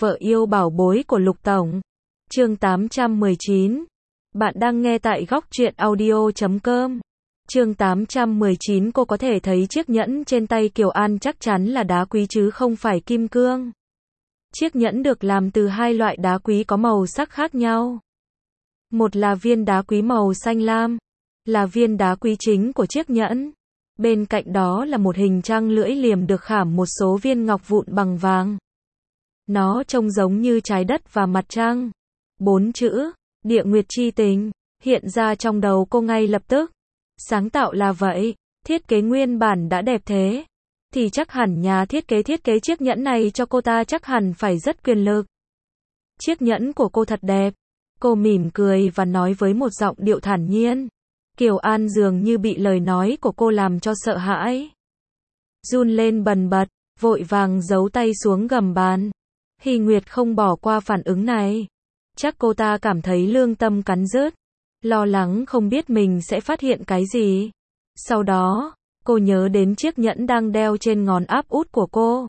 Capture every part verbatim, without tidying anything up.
Vợ yêu bảo bối của Lục Tổng. Chương tám trăm mười chín. Bạn đang nghe tại góc truyện audio chấm com. Chương tám trăm mười chín. Cô có thể thấy chiếc nhẫn trên tay Kiều An chắc chắn là đá quý chứ không phải kim cương. Chiếc nhẫn được làm từ hai loại đá quý có màu sắc khác nhau. Một là viên đá quý màu xanh lam, là viên đá quý chính của chiếc nhẫn. Bên cạnh đó là một hình trăng lưỡi liềm được khảm một số viên ngọc vụn bằng vàng. Nó trông giống như trái đất và mặt trăng. Bốn chữ, địa nguyệt chi tình, hiện ra trong đầu cô ngay lập tức. Sáng tạo là vậy, thiết kế nguyên bản đã đẹp thế. Thì chắc hẳn nhà thiết kế thiết kế chiếc nhẫn này cho cô ta chắc hẳn phải rất quyền lực. Chiếc nhẫn của cô thật đẹp. Cô mỉm cười và nói với một giọng điệu thản nhiên. Kiều An dường như bị lời nói của cô làm cho sợ hãi. Run lên bần bật, vội vàng giấu tay xuống gầm bàn. Hy Nguyệt không bỏ qua phản ứng này. Chắc cô ta cảm thấy lương tâm cắn rứt. Lo lắng không biết mình sẽ phát hiện cái gì. Sau đó, cô nhớ đến chiếc nhẫn đang đeo trên ngón áp út của cô.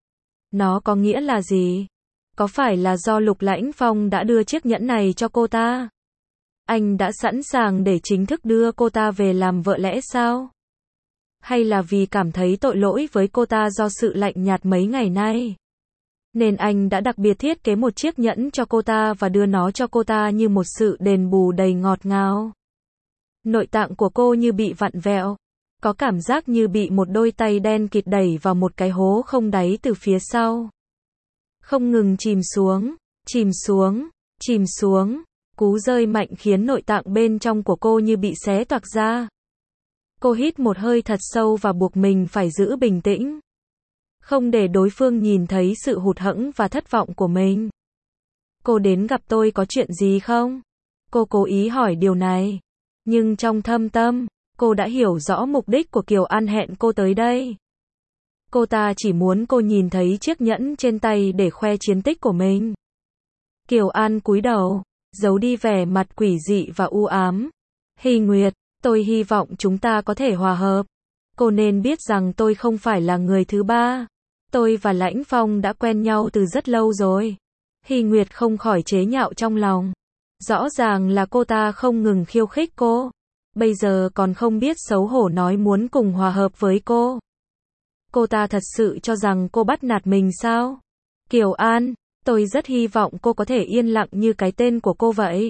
Nó có nghĩa là gì? Có phải là do Lục Lãnh Phong đã đưa chiếc nhẫn này cho cô ta? Anh đã sẵn sàng để chính thức đưa cô ta về làm vợ lẽ sao? Hay là vì cảm thấy tội lỗi với cô ta do sự lạnh nhạt mấy ngày nay? Nên anh đã đặc biệt thiết kế một chiếc nhẫn cho cô ta và đưa nó cho cô ta như một sự đền bù đầy ngọt ngào. Nội tạng của cô như bị vặn vẹo. Có cảm giác như bị một đôi tay đen kịt đẩy vào một cái hố không đáy từ phía sau. Không ngừng chìm xuống, chìm xuống, chìm xuống. Cú rơi mạnh khiến nội tạng bên trong của cô như bị xé toạc ra. Cô hít một hơi thật sâu và buộc mình phải giữ bình tĩnh. Không để đối phương nhìn thấy sự hụt hẫng và thất vọng của mình. Cô đến gặp tôi có chuyện gì không? Cô cố ý hỏi điều này. Nhưng trong thâm tâm, cô đã hiểu rõ mục đích của Kiều An hẹn cô tới đây. Cô ta chỉ muốn cô nhìn thấy chiếc nhẫn trên tay để khoe chiến tích của mình. Kiều An cúi đầu, giấu đi vẻ mặt quỷ dị và u ám. Hy Nguyệt, tôi hy vọng chúng ta có thể hòa hợp. Cô nên biết rằng tôi không phải là người thứ ba. Tôi và Lãnh Phong đã quen nhau từ rất lâu rồi. Hy Nguyệt không khỏi chế nhạo trong lòng. Rõ ràng là cô ta không ngừng khiêu khích cô. Bây giờ còn không biết xấu hổ nói muốn cùng hòa hợp với cô. Cô ta thật sự cho rằng cô bắt nạt mình sao? Kiều An, tôi rất hy vọng cô có thể yên lặng như cái tên của cô vậy.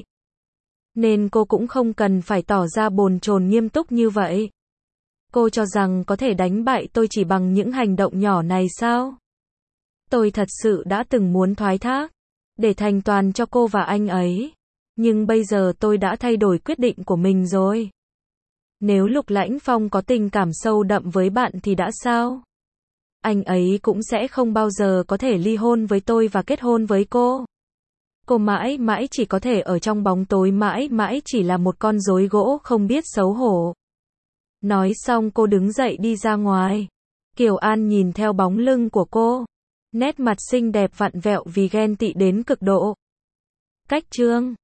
Nên cô cũng không cần phải tỏ ra bồn chồn nghiêm túc như vậy. Cô cho rằng có thể đánh bại tôi chỉ bằng những hành động nhỏ này sao? Tôi thật sự đã từng muốn thoái thác, để thành toàn cho cô và anh ấy. Nhưng bây giờ tôi đã thay đổi quyết định của mình rồi. Nếu Lục Lãnh Phong có tình cảm sâu đậm với bạn thì đã sao? Anh ấy cũng sẽ không bao giờ có thể ly hôn với tôi và kết hôn với cô. Cô mãi mãi chỉ có thể ở trong bóng tối, mãi mãi chỉ là một con rối gỗ không biết xấu hổ. Nói xong cô đứng dậy đi ra ngoài. Kiều An nhìn theo bóng lưng của cô. Nét mặt xinh đẹp vặn vẹo vì ghen tị đến cực độ. Cách chương